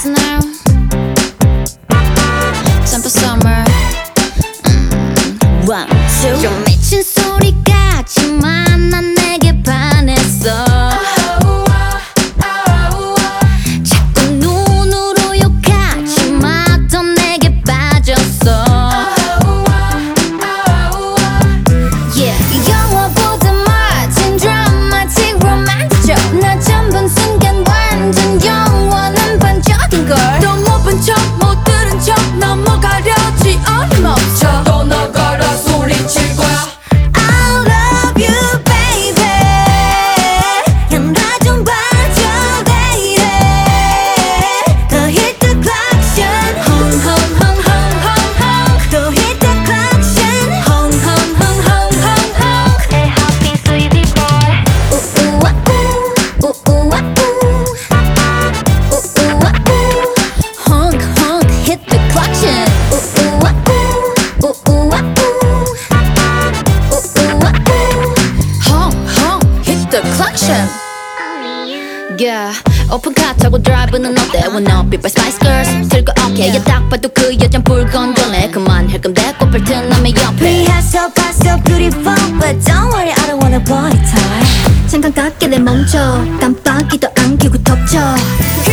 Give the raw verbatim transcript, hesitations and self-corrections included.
now. Time for summer. mm. One, two. 좀 미친 소리 같지만 난 내게 반했어. 자꾸 눈으로 욕하지마 더 내게 빠졌어. Yeah. 영화보다 멋진 드라마틱 로맨틱. 나 전번 순간 완전 영원한 반전인걸. 또 못 본 척 못 들은 척 넘어가려지 어림없어. 또 나가라 소리칠 거야. I love you baby. 난 나 좀 봐줘 baby. 더 hit the collection. Home home home home home home. 더 hit the collection. Home home home home home home. 내 happy sweetie boy. 우우와 우 우우와 우. 우우와 우. Honk honk hit the collection. 우우와 우 우우와 우. 우우와 우. Honk honk hit the collection. Yeah, 오픈 카 타고 드라이브는 어때? Wanna be by Spice Girls? 들고 오케이 yeah. 딱 봐도 그 여잔 불건전해. 그만할 건데 꽃별 튼 남의 옆에. Rehearsal, so beautiful, but don't worry, I don't wanna body tie. 잠깐 깎게 내 멈춰 깜빡이도 안 켜고 덮쳐.